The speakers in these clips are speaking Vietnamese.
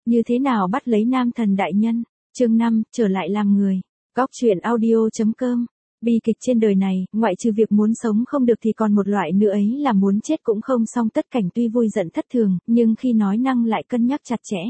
Như thế nào bắt lấy nam thần đại nhân? Chương 5, trở lại làm người. Góc truyện audio.com. Bi kịch trên đời này, ngoại trừ việc muốn sống không được thì còn một loại nữa ấy là muốn chết cũng không xong. Tất Cảnh tuy vui giận thất thường, nhưng khi nói năng lại cân nhắc chặt chẽ.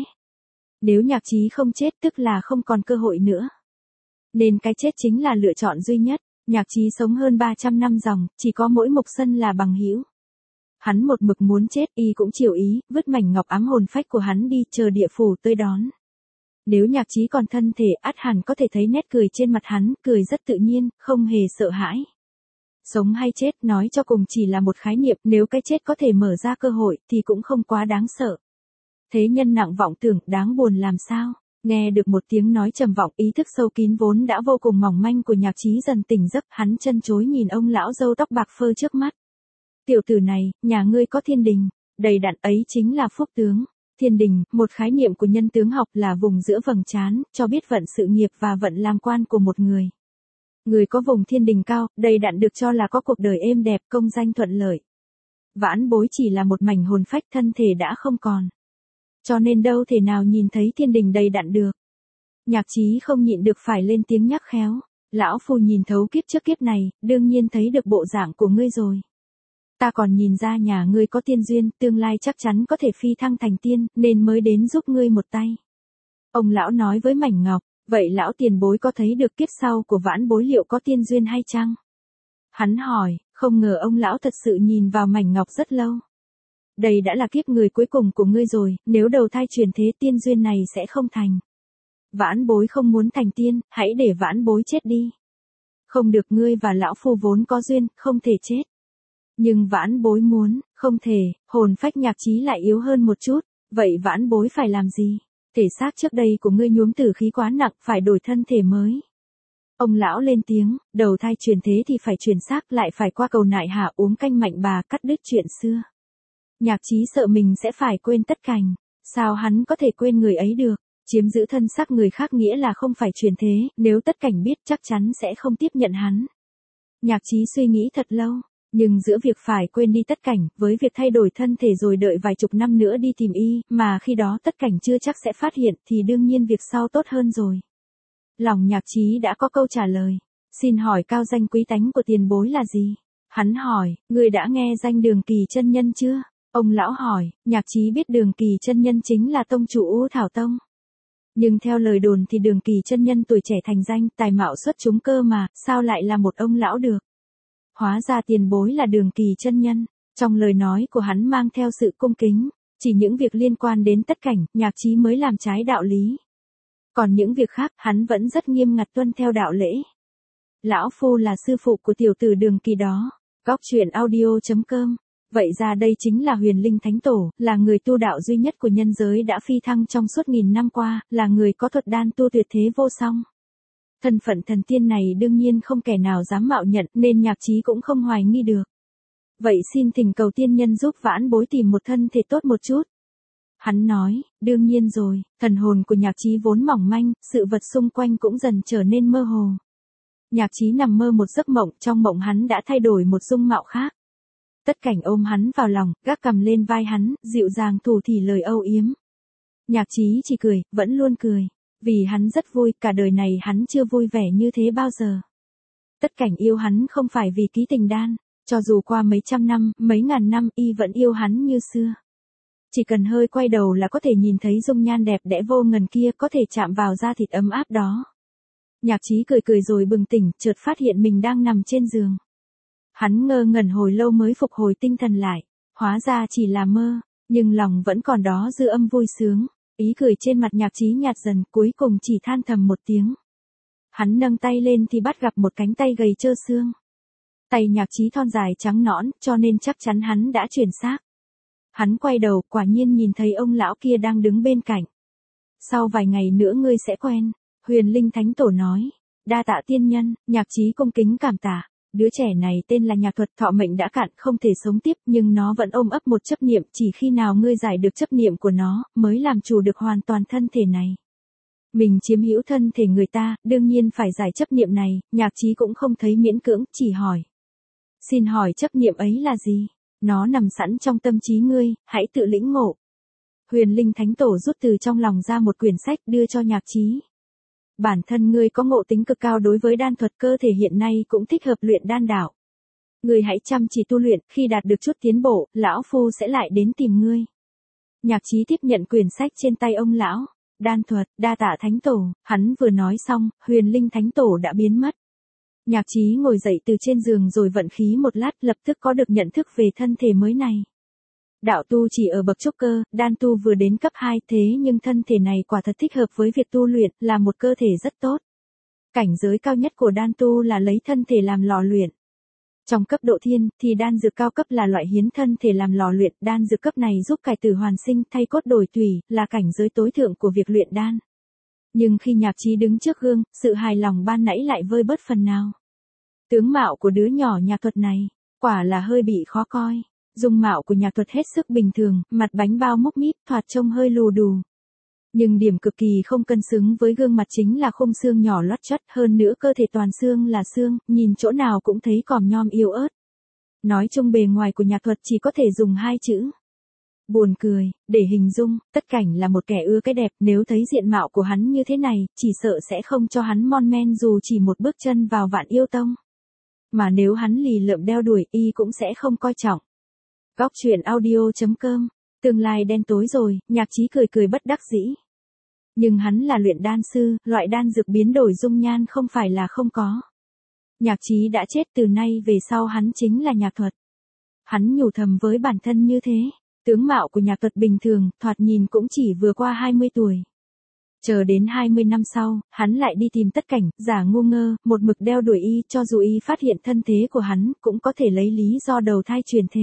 Nếu Nhạc Chí không chết tức là không còn cơ hội nữa. Nên cái chết chính là lựa chọn duy nhất. Nhạc Chí sống hơn 300 năm dòng, chỉ có mỗi Mộc Sân là bằng hữu. Hắn một mực muốn chết, y cũng chiều ý, vứt mảnh ngọc ám hồn phách của hắn đi, chờ địa phủ tới đón. Nếu Nhạc Chí còn thân thể, ắt hẳn có thể thấy nét cười trên mặt hắn, cười rất tự nhiên, không hề sợ hãi. Sống hay chết nói cho cùng chỉ là một khái niệm, nếu cái chết có thể mở ra cơ hội thì cũng không quá đáng sợ. Thế nhân nặng vọng tưởng, đáng buồn làm sao? Nghe được một tiếng nói trầm vọng, ý thức sâu kín vốn đã vô cùng mỏng manh của Nhạc Chí dần tỉnh giấc, hắn chân chối nhìn ông lão râu tóc bạc phơ trước mắt. Tiểu tử này, nhà ngươi có thiên đình, đầy đặn ấy chính là phúc tướng. Thiên đình, một khái niệm của nhân tướng học, là vùng giữa vầng trán, cho biết vận sự nghiệp và vận làm quan của một người. Người có vùng thiên đình cao, đầy đặn được cho là có cuộc đời êm đẹp, công danh thuận lợi. Vãn Bối chỉ là một mảnh hồn phách, thân thể đã không còn. Cho nên đâu thể nào nhìn thấy thiên đình đầy đặn được. Nhạc Chí không nhịn được phải lên tiếng nhắc khéo. Lão phu nhìn thấu kiếp trước kiếp này, đương nhiên thấy được bộ dạng của ngươi rồi. Ta còn nhìn ra nhà ngươi có tiên duyên, tương lai chắc chắn có thể phi thăng thành tiên, nên mới đến giúp ngươi một tay. Ông lão nói với mảnh ngọc, vậy lão tiền bối có thấy được kiếp sau của Vãn Bối liệu có tiên duyên hay chăng? Hắn hỏi, không ngờ ông lão thật sự nhìn vào mảnh ngọc rất lâu. Đây đã là kiếp người cuối cùng của ngươi rồi, nếu đầu thai chuyển thế tiên duyên này sẽ không thành. Vãn Bối không muốn thành tiên, hãy để Vãn Bối chết đi. Không được, ngươi và lão phu vốn có duyên, không thể chết. Nhưng Vãn Bối muốn, không thể, hồn phách Nhạc Chí lại yếu hơn một chút, vậy Vãn Bối phải làm gì? Thể xác trước đây của ngươi nhuốm tử khí quá nặng, phải đổi thân thể mới. Ông lão lên tiếng, đầu thai chuyển thế thì phải chuyển xác, lại phải qua cầu nại hạ uống canh mạnh bà, cắt đứt chuyện xưa. Nhạc Chí sợ mình sẽ phải quên Tất Cảnh, sao hắn có thể quên người ấy được? Chiếm giữ thân xác người khác nghĩa là không phải chuyển thế, nếu Tất Cảnh biết chắc chắn sẽ không tiếp nhận hắn. Nhạc Chí suy nghĩ thật lâu. Nhưng giữa việc phải quên đi Tất Cảnh, với việc thay đổi thân thể rồi đợi vài chục năm nữa đi tìm y, mà khi đó Tất Cảnh chưa chắc sẽ phát hiện, thì đương nhiên việc sau tốt hơn rồi. Lòng Nhạc Chí đã có câu trả lời. Xin hỏi cao danh quý tánh của tiền bối là gì? Hắn hỏi, ngươi đã nghe danh Đường Kỳ chân nhân chưa? Ông lão hỏi, Nhạc Chí biết Đường Kỳ chân nhân chính là tông chủ U Thảo Tông. Nhưng theo lời đồn thì Đường Kỳ chân nhân tuổi trẻ thành danh, tài mạo xuất chúng cơ mà, sao lại là một ông lão được? Hóa ra tiền bối là Đường Kỳ chân nhân. Trong lời nói của hắn mang theo sự cung kính. Chỉ những việc liên quan đến Tất Cảnh, Nhạc Chí mới làm trái đạo lý. Còn những việc khác, hắn vẫn rất nghiêm ngặt tuân theo đạo lễ. Lão phu là sư phụ của tiểu tử Đường Kỳ đó. Góc truyện audio.com. Vậy ra đây chính là Huyền Linh Thánh Tổ, là người tu đạo duy nhất của nhân giới đã phi thăng trong suốt nghìn năm qua, là người có thuật đan tu tuyệt thế vô song. Thân phận thần tiên này đương nhiên không kẻ nào dám mạo nhận, nên Nhạc Chí cũng không hoài nghi được. Vậy xin thỉnh cầu tiên nhân giúp Vãn Bối tìm một thân thể tốt một chút. Hắn nói, đương nhiên rồi, thần hồn của Nhạc Chí vốn mỏng manh, sự vật xung quanh cũng dần trở nên mơ hồ. Nhạc Chí nằm mơ một giấc mộng, trong mộng hắn đã thay đổi một dung mạo khác. Tất Cảnh ôm hắn vào lòng, gác cằm lên vai hắn, dịu dàng thủ thỉ lời âu yếm. Nhạc Chí chỉ cười, vẫn luôn cười. Vì hắn rất vui, cả đời này hắn chưa vui vẻ như thế bao giờ. Tất Cảnh yêu hắn không phải vì ký tình đan, cho dù qua mấy trăm năm, mấy ngàn năm, y vẫn yêu hắn như xưa. Chỉ cần hơi quay đầu là có thể nhìn thấy dung nhan đẹp đẽ vô ngần kia, có thể chạm vào da thịt ấm áp đó. Nhạc Chí cười cười rồi bừng tỉnh, chợt phát hiện mình đang nằm trên giường. Hắn ngơ ngẩn hồi lâu mới phục hồi tinh thần lại, hóa ra chỉ là mơ, nhưng lòng vẫn còn đó dư âm vui sướng. Ý cười trên mặt Nhạc Chí nhạt dần, cuối cùng chỉ than thầm một tiếng. Hắn nâng tay lên thì bắt gặp một cánh tay gầy trơ xương. Tay Nhạc Chí thon dài trắng nõn, cho nên chắc chắn hắn đã chuyển xác. Hắn quay đầu, quả nhiên nhìn thấy ông lão kia đang đứng bên cạnh. Sau vài ngày nữa ngươi sẽ quen, Huyền Linh Thánh Tổ nói. Đa tạ tiên nhân, Nhạc Chí cung kính cảm tạ. Đứa trẻ này tên là Nhạc Thuật, thọ mệnh đã cạn, không thể sống tiếp, nhưng nó vẫn ôm ấp một chấp niệm, chỉ khi nào ngươi giải được chấp niệm của nó, mới làm chủ được hoàn toàn thân thể này. Mình chiếm hữu thân thể người ta, đương nhiên phải giải chấp niệm này. Nhạc Chí cũng không thấy miễn cưỡng, chỉ hỏi. Xin hỏi chấp niệm ấy là gì? Nó nằm sẵn trong tâm trí ngươi, hãy tự lĩnh ngộ. Huyền Linh Thánh Tổ rút từ trong lòng ra một quyển sách đưa cho Nhạc Chí. Bản thân ngươi có ngộ tính cực cao đối với đan thuật, cơ thể hiện nay cũng thích hợp luyện đan đạo. Ngươi hãy chăm chỉ tu luyện, khi đạt được chút tiến bộ, lão phu sẽ lại đến tìm ngươi. Nhạc Chí tiếp nhận quyển sách trên tay ông lão. Đan thuật, đa tạ Thánh Tổ. Hắn vừa nói xong, Huyền Linh Thánh Tổ đã biến mất. Nhạc Chí ngồi dậy từ trên giường rồi vận khí một lát, lập tức có được nhận thức về thân thể mới này. Đạo tu chỉ ở bậc trúc cơ, đan tu vừa đến cấp 2, thế nhưng thân thể này quả thật thích hợp với việc tu luyện, là một cơ thể rất tốt. Cảnh giới cao nhất của đan tu là lấy thân thể làm lò luyện. Trong cấp độ thiên, thì đan dược cao cấp là loại hiến thân thể làm lò luyện, đan dược cấp này giúp cải tử hoàn sinh, thay cốt đổi tủy, là cảnh giới tối thượng của việc luyện đan. Nhưng khi Nhạc Chí đứng trước gương, sự hài lòng ban nãy lại vơi bớt phần nào. Tướng mạo của đứa nhỏ Nhạc Thuật này, quả là hơi bị khó coi. Dung mạo của Nhạc Thuật hết sức bình thường, mặt bánh bao mốc míp, thoạt trông hơi lù đù. Nhưng điểm cực kỳ không cân xứng với gương mặt chính là khung xương nhỏ lót chót, hơn nữa cơ thể toàn xương là xương, nhìn chỗ nào cũng thấy còm nhom yếu ớt. Nói chung bề ngoài của Nhạc Thuật chỉ có thể dùng 2 chữ. Buồn cười, để hình dung, Tất Cảnh là một kẻ ưa cái đẹp, nếu thấy diện mạo của hắn như thế này, chỉ sợ sẽ không cho hắn mon men dù chỉ một bước chân vào Vạn Yêu Tông. Mà nếu hắn lì lợm đeo đuổi, y cũng sẽ không coi trọng. Góc truyện audio.com. Tương lai đen tối rồi, Nhạc Chí cười cười bất đắc dĩ. Nhưng hắn là luyện đan sư, loại đan dược biến đổi dung nhan không phải là không có. Nhạc Chí đã chết, từ nay về sau hắn chính là Nhạc Thuật. Hắn nhủ thầm với bản thân như thế. Tướng mạo của Nhạc Thuật bình thường, thoạt nhìn cũng chỉ vừa qua 20 tuổi. Chờ đến 20 năm sau, hắn lại đi tìm Tất Cảnh, giả ngu ngơ, một mực đeo đuổi y, cho dù y phát hiện thân thế của hắn, cũng có thể lấy lý do đầu thai truyền thế.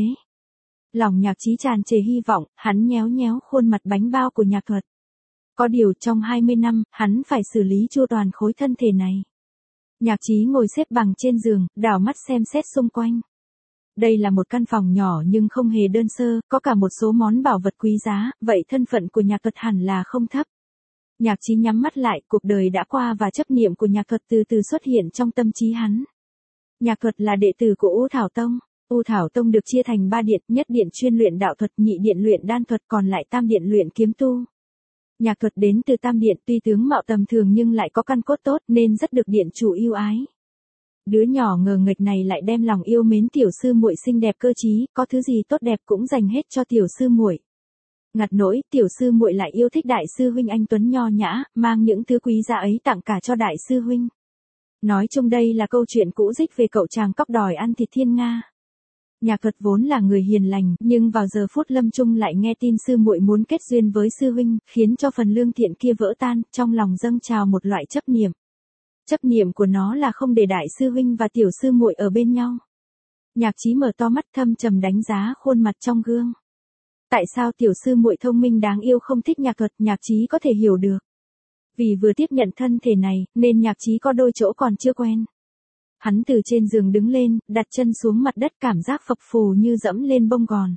Lòng Nhạc Chí tràn trề hy vọng, hắn nhéo nhéo khuôn mặt bánh bao của Nhạc Thuật. Có điều trong 20 năm, hắn phải xử lý chu toàn khối thân thể này. Nhạc Chí ngồi xếp bằng trên giường, đảo mắt xem xét xung quanh. Đây là một căn phòng nhỏ nhưng không hề đơn sơ, có cả một số món bảo vật quý giá, vậy thân phận của Nhạc Thuật hẳn là không thấp. Nhạc Chí nhắm mắt lại, cuộc đời đã qua và chấp niệm của Nhạc Thuật từ từ xuất hiện trong tâm trí hắn. Nhạc Thuật là đệ tử của U Thảo Tông. U Thảo Tông được chia thành 3 điện, nhất điện chuyên luyện đạo thuật, nhị điện luyện đan thuật, còn lại tam điện luyện kiếm tu. Nhạc Thuật đến từ tam điện, tuy tướng mạo tầm thường nhưng lại có căn cốt tốt nên rất được điện chủ yêu ái. Đứa nhỏ ngờ nghệch này lại đem lòng yêu mến tiểu sư muội xinh đẹp cơ trí, có thứ gì tốt đẹp cũng dành hết cho tiểu sư muội. Ngặt nỗi, tiểu sư muội lại yêu thích đại sư huynh anh tuấn nho nhã, mang những thứ quý giá ấy tặng cả cho đại sư huynh. Nói chung đây là câu chuyện cũ dích về cậu chàng cóc đòi ăn thịt thiên nga. Nhạc Thuật vốn là người hiền lành, nhưng vào giờ phút lâm chung lại nghe tin sư muội muốn kết duyên với sư huynh, khiến cho phần lương thiện kia vỡ tan, trong lòng dâng trào một loại chấp niệm. Chấp niệm của nó là không để đại sư huynh và tiểu sư muội ở bên nhau. Nhạc Chí mở to mắt thâm trầm đánh giá khuôn mặt trong gương. Tại sao tiểu sư muội thông minh đáng yêu không thích Nhạc Thuật, Nhạc Chí có thể hiểu được. Vì vừa tiếp nhận thân thể này, nên Nhạc Chí có đôi chỗ còn chưa quen. Hắn từ trên giường đứng lên, đặt chân xuống mặt đất, cảm giác phập phù như dẫm lên bông gòn.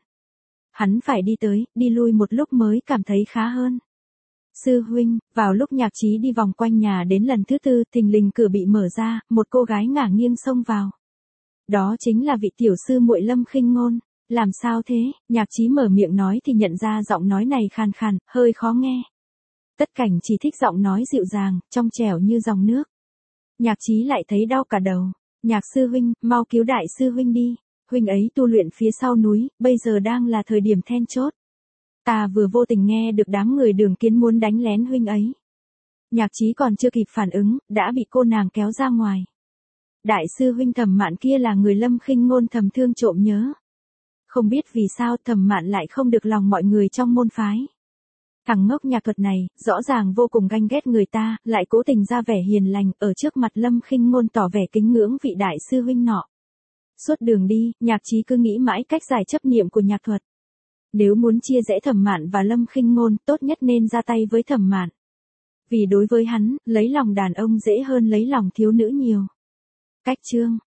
Hắn phải đi tới, đi lui một lúc mới cảm thấy khá hơn. Sư huynh, vào lúc Nhạc Chí đi vòng quanh nhà đến lần thứ 4, thình lình cửa bị mở ra, một cô gái ngả nghiêng xông vào. Đó chính là vị tiểu sư muội Lâm Khinh Ngôn. Làm sao thế? Nhạc Chí mở miệng nói thì nhận ra giọng nói này khàn khàn, hơi khó nghe. Tất Cảnh chỉ thích giọng nói dịu dàng, trong trẻo như dòng nước. Nhạc Chí lại thấy đau cả đầu. Nhạc sư huynh, mau cứu đại sư huynh đi. Huynh ấy tu luyện phía sau núi, bây giờ đang là thời điểm then chốt. Ta vừa vô tình nghe được đám người Đường Kiến muốn đánh lén huynh ấy. Nhạc Chí còn chưa kịp phản ứng, đã bị cô nàng kéo ra ngoài. Đại sư huynh Thẩm Mạn kia là người Lâm Khinh Ngôn thầm thương trộm nhớ. Không biết vì sao Thẩm Mạn lại không được lòng mọi người trong môn phái. Thằng ngốc Nhạc Thuật này, rõ ràng vô cùng ganh ghét người ta, lại cố tình ra vẻ hiền lành, ở trước mặt Lâm Khinh Ngôn tỏ vẻ kính ngưỡng vị đại sư huynh nọ. Suốt đường đi, Nhạc Chí cứ nghĩ mãi cách giải chấp niệm của Nhạc Thuật. Nếu muốn chia rẽ Thẩm Mạn và Lâm Khinh Ngôn, tốt nhất nên ra tay với Thẩm Mạn. Vì đối với hắn, lấy lòng đàn ông dễ hơn lấy lòng thiếu nữ nhiều. Cách chương